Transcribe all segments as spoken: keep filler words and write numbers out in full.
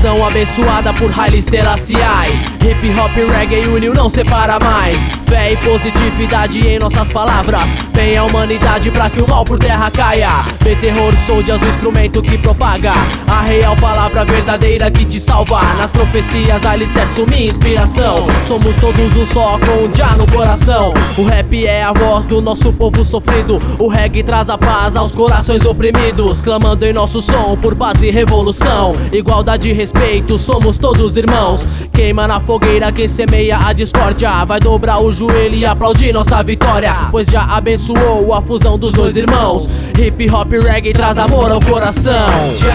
Nação abençoada por Haile Selassie. Hip hop, reggae, uniu, não separa mais. Fé e positividade em nossas palavras. Bem a humanidade pra que o mal por terra caia. B-Terror Soldiers, o instrumento que propaga a real palavra verdadeira que te salva. Nas profecias, alicerce, minha inspiração. Somos todos um só, com um já no coração. O rap é a voz do nosso povo sofrido. O reggae traz a paz aos corações oprimidos, clamando em nosso som por paz e revolução. Igualdade e respeito, somos todos irmãos. Queima na fogueira quem semeia a discórdia. Vai dobrar o joelho e aplaudir nossa vitória, pois já abençoou a fusão dos dois irmãos. Hip hop, reggae traz amor ao coração.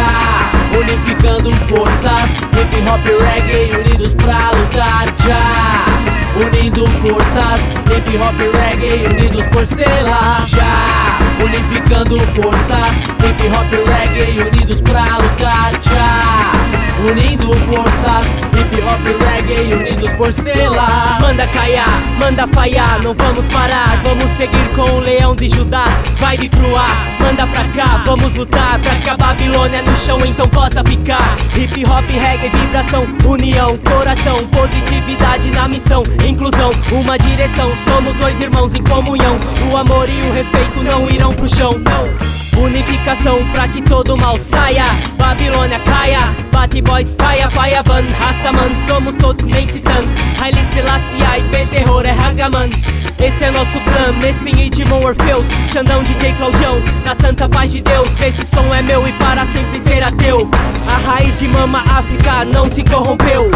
Já unificando forças, hip hop, reggae unidos pra lutar. Já unindo forças, hip hop, reggae unidos por selar. Já unificando forças, hip hop, reggae unidos pra lutar. Já unindo forças, hip hop, reggae unidos por selar. Manda caiar, manda falhar, não vamos parar. Vamos seguir com o leão de Judá. Vibe pro ar, manda pra cá, vamos lutar pra que a Babilônia no chão então possa ficar. Hip hop, reggae, vibração, união, coração, positividade na missão, inclusão, uma direção. Somos dois irmãos em comunhão. O amor e o respeito não irão pro chão. Unificação pra que todo mal saia, Babilônia caia. Bate boys, faia, faia, ban, Rastaman, somos todos mente san. Haile Selassie, B-Terror é Hagaman. Esse é nosso clã, Messin e Dimon Orfeus, Xandão, D J Claudião, na santa paz de Deus. Esse som é meu e para sempre será teu. A raiz de mama África não se corrompeu.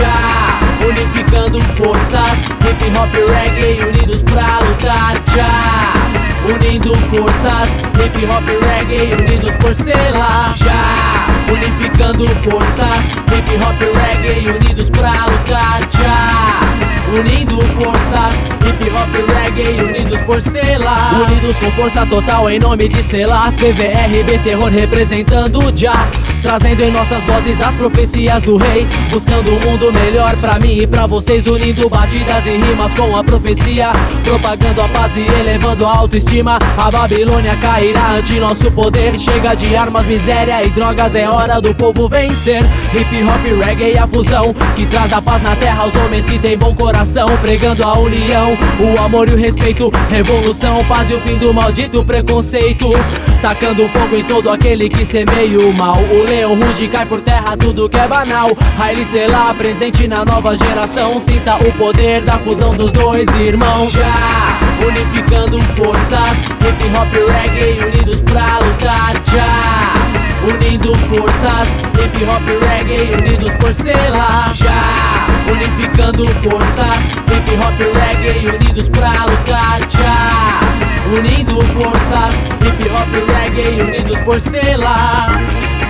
Já unificando forças, hip hop, reggae unidos pra lutar. Já unindo forças, hip hop, reggae unidos por selar. Já unificando forças, hip hop, reggae unidos pra lutar. Já unindo forças, hip hop, reggae unidos por selar. Unidos com força total em nome de Selah. C V R, B-Terror representando Já, trazendo em nossas vozes as profecias do rei. Buscando um mundo melhor pra mim e pra vocês. Unindo batidas e rimas com a profecia, propagando a paz e elevando a autoestima. A Babilônia cairá ante nosso poder. Chega de armas, miséria e drogas, é hora do povo vencer. Hip hop, reggae, a fusão que traz a paz na terra aos homens que têm bom coração. Pregando a união, o amor e o respeito, revolução, paz e o fim do maldito preconceito. Tacando fogo em todo aquele que semeia o mal. O leão ruge e cai por terra tudo que é banal. Haile Selassie presente na nova geração. Sinta o poder da fusão dos dois irmãos. Já unificando forças, hip hop, reggae unidos pra lutar. Já unindo forças, hip hop, reggae unidos por selar. Já unificando forças, hip hop, reggae unidos pra lutar. Já unindo forças, hip hop, reggae unidos por selar.